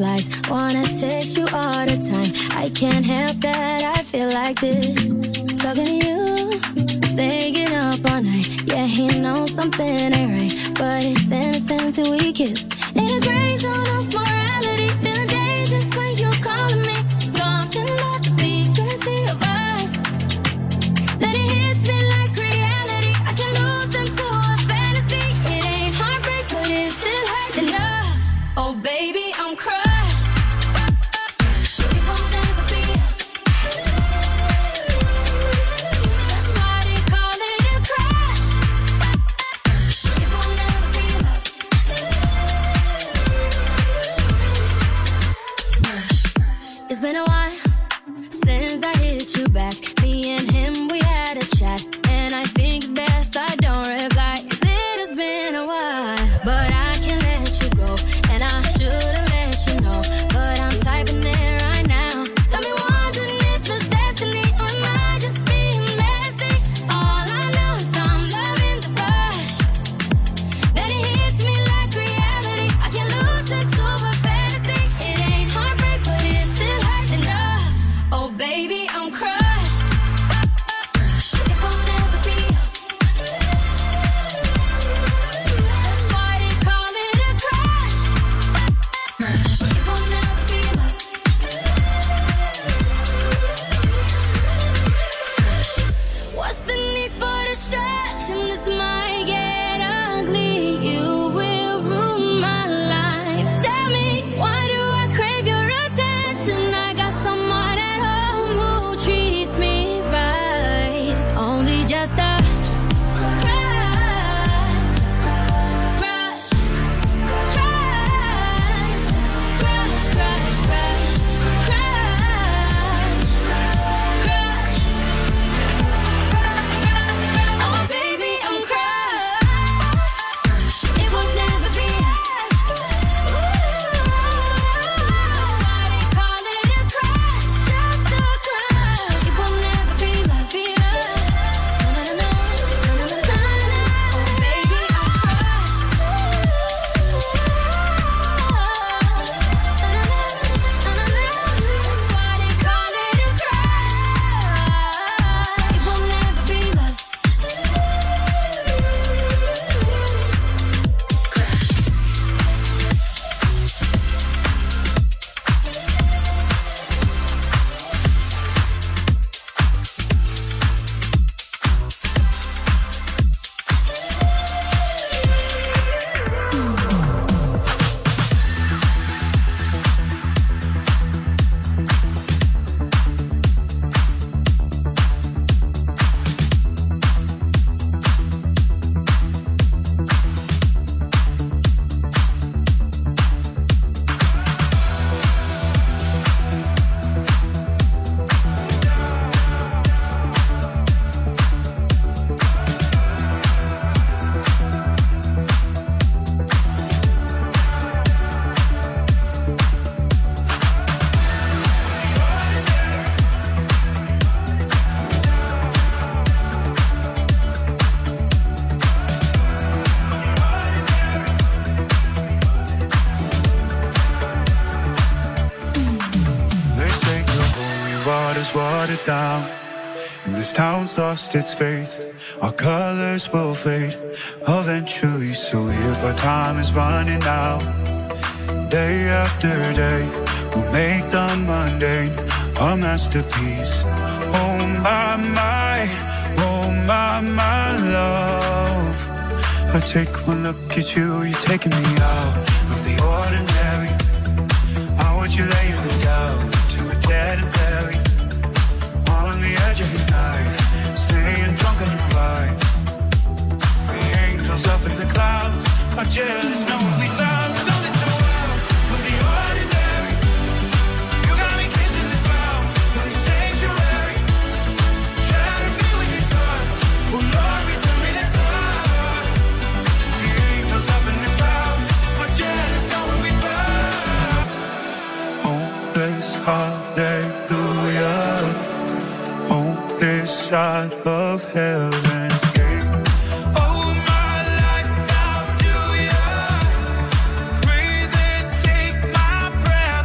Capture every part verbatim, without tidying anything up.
butterflies. Wanna taste you all the time. I can't help that, I feel like this. Talking to you, staying up all night. Yeah, he knows something ain't right, but it's innocent till we kiss. In a gray zone of morality, feeling dangerous when you're calling me. Something about the secrecy of us. Then it hits me like reality. I can lose into a fantasy. It ain't heartbreak, but it still hurts enough. Oh baby, I'm crushed. It won't never be us. That's why they call it a crush. It won't never be love. It's been a while since I hit you back. Me and him, we had a chat, and I think it's best I don't reply. 'Cause it has been a while, but I can't let you go, and I should've let you know, but I'm typing it right now. Got me wondering if it's destiny, or am I just being messy? All I know is I'm loving the rush. Then it hits me like reality. I can lose into a fantasy. It ain't heartbreak, but it still hurts enough. Oh baby, I'm crushed. It won't never be us. That's why they call it a crush. It won't never be love. What's the need for distraction? This might get ugly. You will ruin my life. Tell me, why do I crave your attention? I got someone at home who treats me right. It's only just a crush, crush, crush, crush, crush, crush, crush, crush. Oh baby, I'm crushed. It will never be us. Why they call it a crush? Just a crush. It will never be love, be love. Na na na na na na na. Oh baby, I'm crushed. Na na na na na. Why they call it a crush? It will never be love. They say the holy water's watered down, and this town's lost its faith. Our colors will fade eventually, so if our time is running out, day after day, we'll make the mundane a masterpiece. Oh my, my, oh my, my love. I take one look at you, you're taking me out of the ordinary. I want you laying me down to a dead and buried, on the edge of your knife, staying drunk on your ride. The angels up in the clouds are jealous, knowing we found. So this the world of the ordinary. You got me kissing the ground, like a sanctuary. Trying to be with your touch. Oh Lord, return me to touch. The angels up in the clouds are jealous, knowing we found. Oh, this hallelujah. On this side of heaven's gate. Oh, my life, I'll do ya. Breathe and take my breath.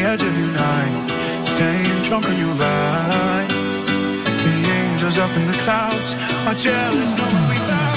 edge of your night, staying drunk on your ride. The angels up in the clouds are jealous, knowing we found.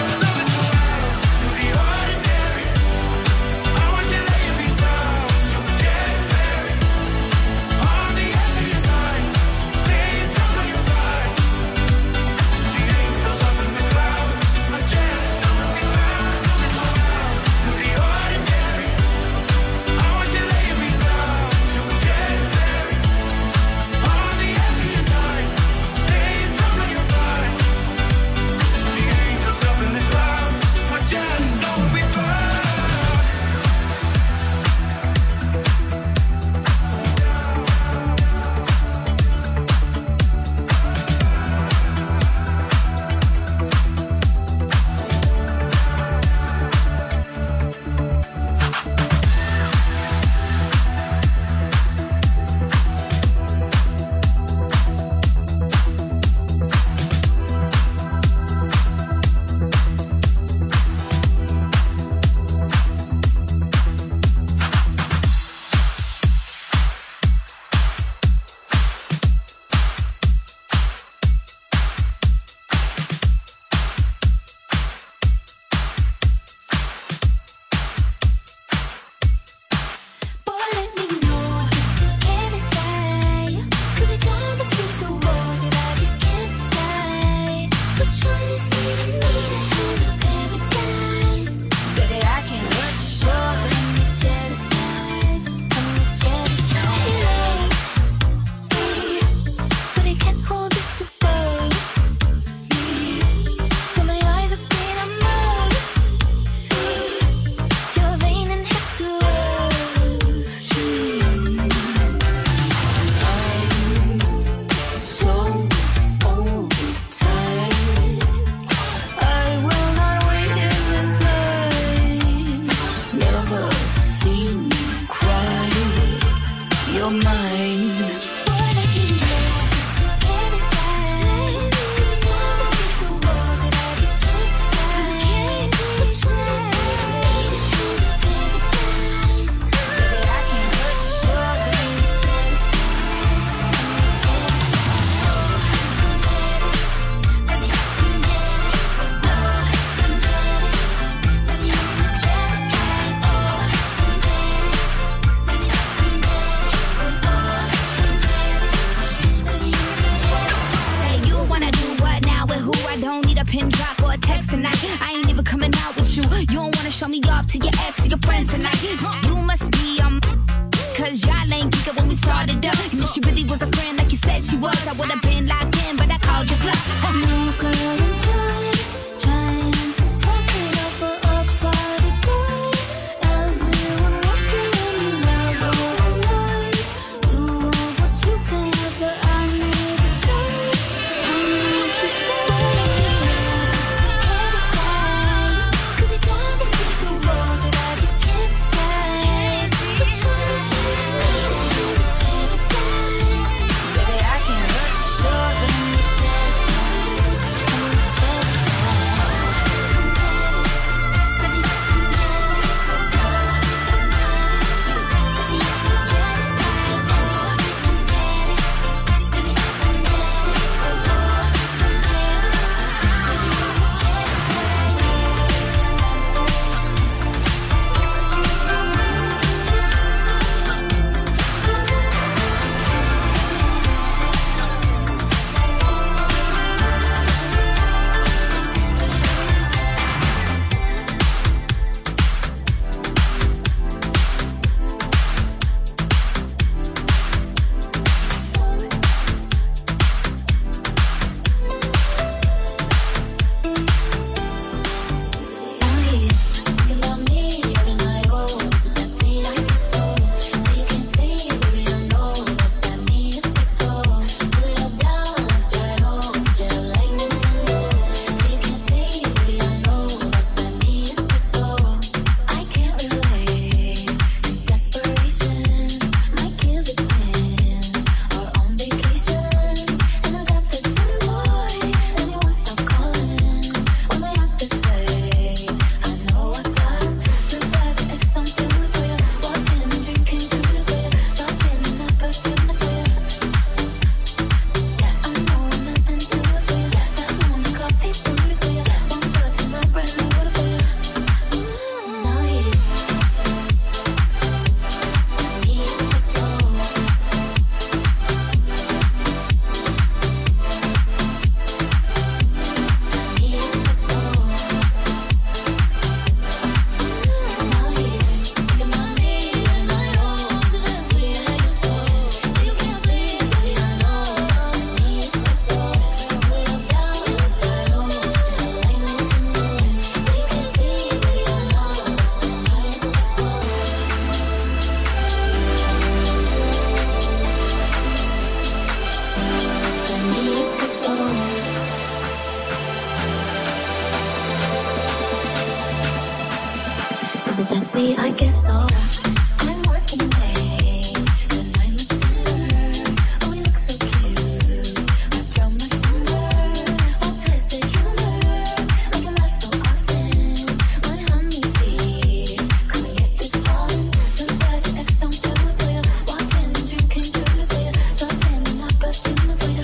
Maybe I guess so. I'm working late, 'cause I'm a sinner. Oh, we look so cute. Wrapped around my finger. All twisted humor. Like a laugh so often. My honeybee. Come and get this pollen. So glad your ex don't feel this way. Walked in and drinking to this way. So standing my perfume this way.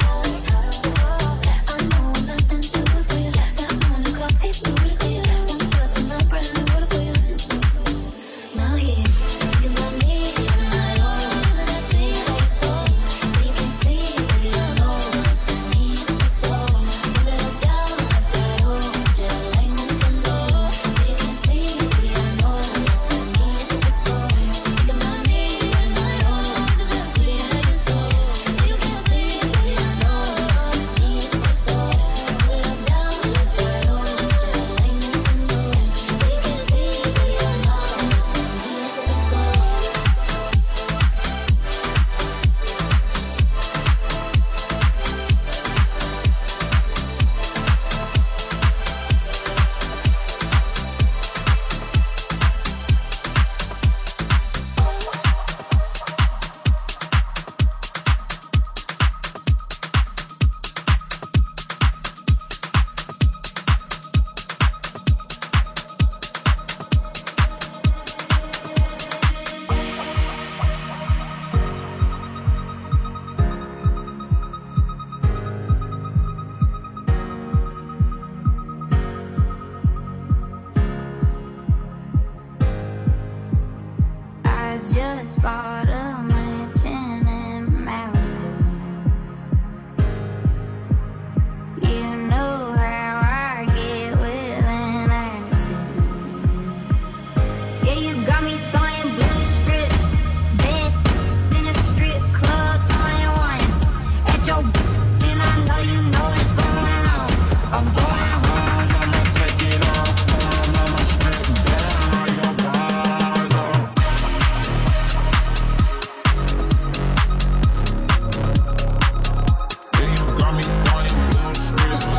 I know I'm nothing to this way. That morning coffee blue this way. Some touch in my brand new this way. Now he's thinking about me and my own. So that's me, like so. So you can see, baby, I know it's the knees of the soul. Move it up down, left right over. Switch it up like Nintendo. So you can see, baby, I know it's the knees of the soul. Thinking about me and my own. So that's me, like so. So you can see, baby, I know it's the knees of the soul. Move it up down, left right over. Switch it up like Nintendo. So you can see, baby, I know it's the knees of the soul. I just bought a mansion in Malibu. You know how I get with an attitude. Yeah, you got me throwing blue strips, bed in a strip club, throwing ones at your and I know you know what's going on. I'm going home, I'ma take it off, I'ma strip down your bars off. Yeah, you got me throwing blue strips.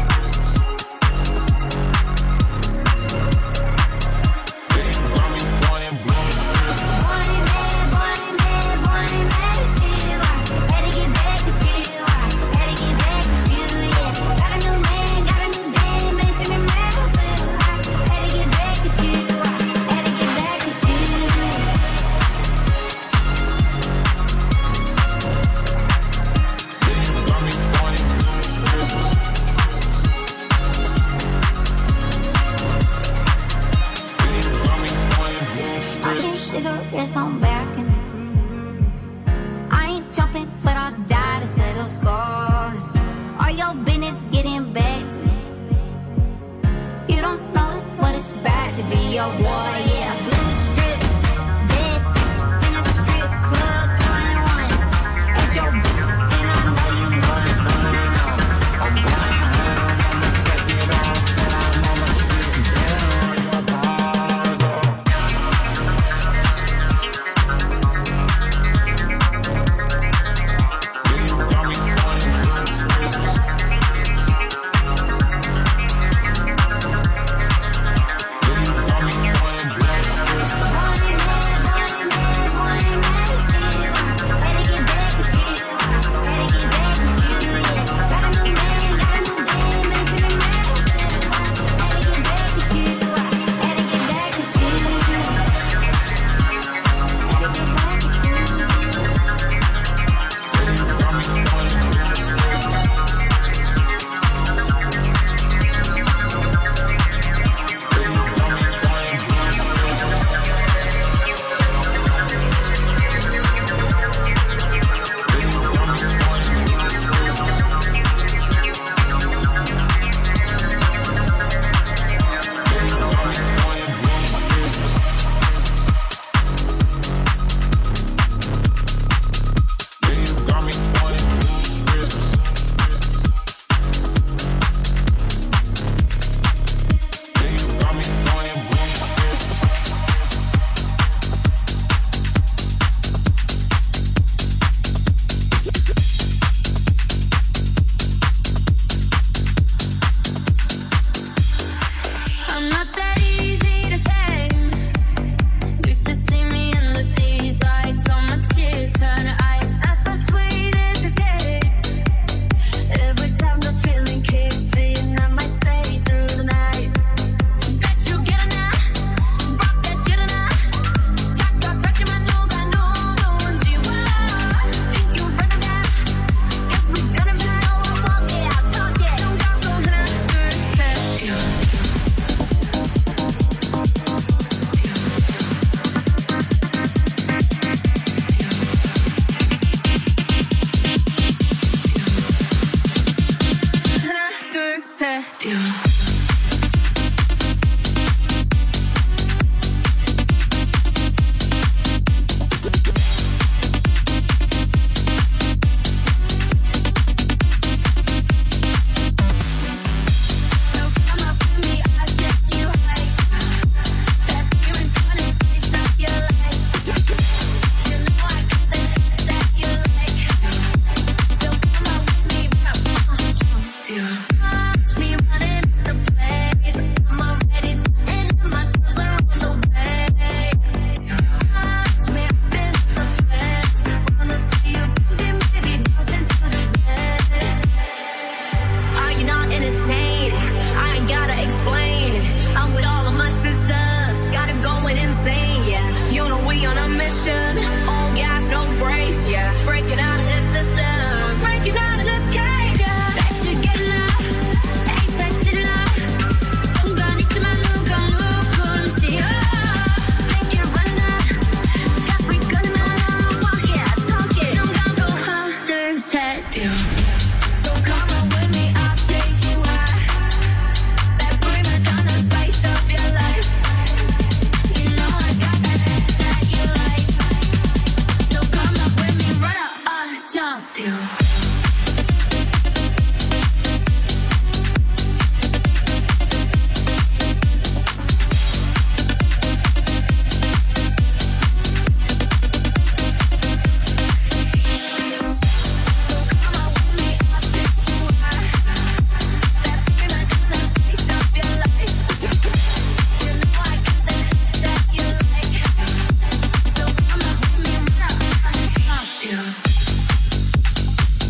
Yeah, you got me throwing blue strips. Born and mad, born and mad, born and mad at you. I had to get back at you. I had to get back at you, yeah. Got a new man, got a new dame, mansion in Malibu. I had to get back at you. I had to get back at you. Yeah, you got me throwing blue strips. Yeah, you got me throwing blue Smoking strips. cigarettes on balconies. I ain't jumping, but I'll die to settle scores. Are your business getting back to me? You don't know what it's bad to be a warrior. Blue strips, dead in a strip club, throwing ones at your and I know you know what's going on. I'm going home, I'ma take it off, I'ma strip down your bars off. Yeah, you got me throwing blue strips. Yeah, you got me throwing blue strips. You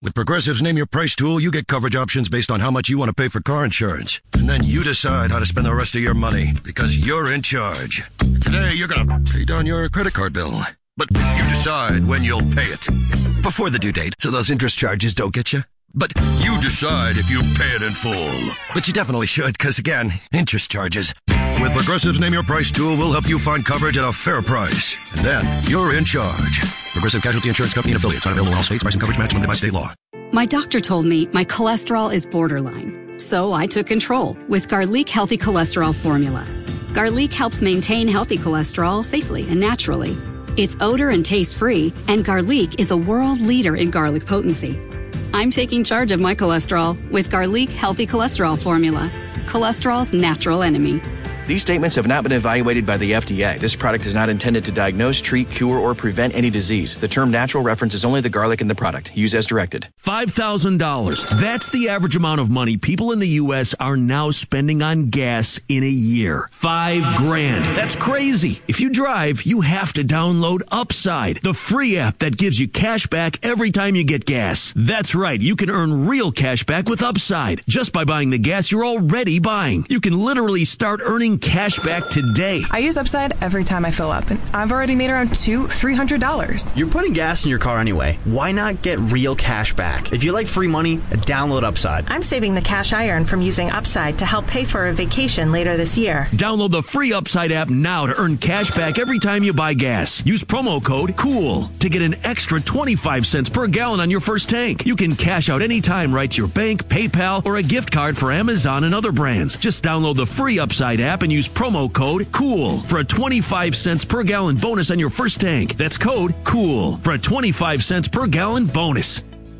With Progressive's Name Your Price tool, you get coverage options based on how much you want to pay for car insurance. And then you decide how to spend the rest of your money, because you're in charge. Today, you're going to pay down your credit card bill. But you decide when you'll pay it. Before the due date, so those interest charges don't get you. But you decide if you pay it in full. But you definitely should, because again, interest charges. With Progressive's Name Your Price tool, we'll help you find coverage at a fair price. And then, you're in charge. Progressive Casualty Insurance Company and Affiliates. Not available in all states. Price and coverage match limited by state law. My doctor told me my cholesterol is borderline. So I took control with Garlic Healthy Cholesterol Formula. Garlic helps maintain healthy cholesterol safely and naturally. It's odor and taste-free, and Garlic is a world leader in garlic potency. I'm taking charge of my cholesterol with Garlic Healthy Cholesterol Formula, cholesterol's natural enemy. These statements have not been evaluated by the F D A. This product is not intended to diagnose, treat, cure, or prevent any disease. The term natural references only the garlic in the product. Use as directed. five thousand dollars. That's the average amount of money people in the U S are now spending on gas in a year. Five grand. That's crazy. If you drive, you have to download Upside, the free app that gives you cash back every time you get gas. That's right. You can earn real cash back with Upside just by buying the gas you're already buying. You can literally start earning cash back today. I use Upside every time I fill up, and I've already made around two, three hundred dollars. You're putting gas in your car anyway. Why not get real cash back? If you like free money, download Upside. I'm saving the cash I earn from using Upside to help pay for a vacation later this year. Download the free Upside app now to earn cash back every time you buy gas. Use promo code COOL to get an extra twenty-five cents per gallon on your first tank. You can cash out anytime right to your bank, PayPal, or a gift card for Amazon and other brands. Just download the free Upside app and use promo code COOL for a twenty-five cents per gallon bonus on your first tank. That's code COOL for a twenty-five cents per gallon bonus.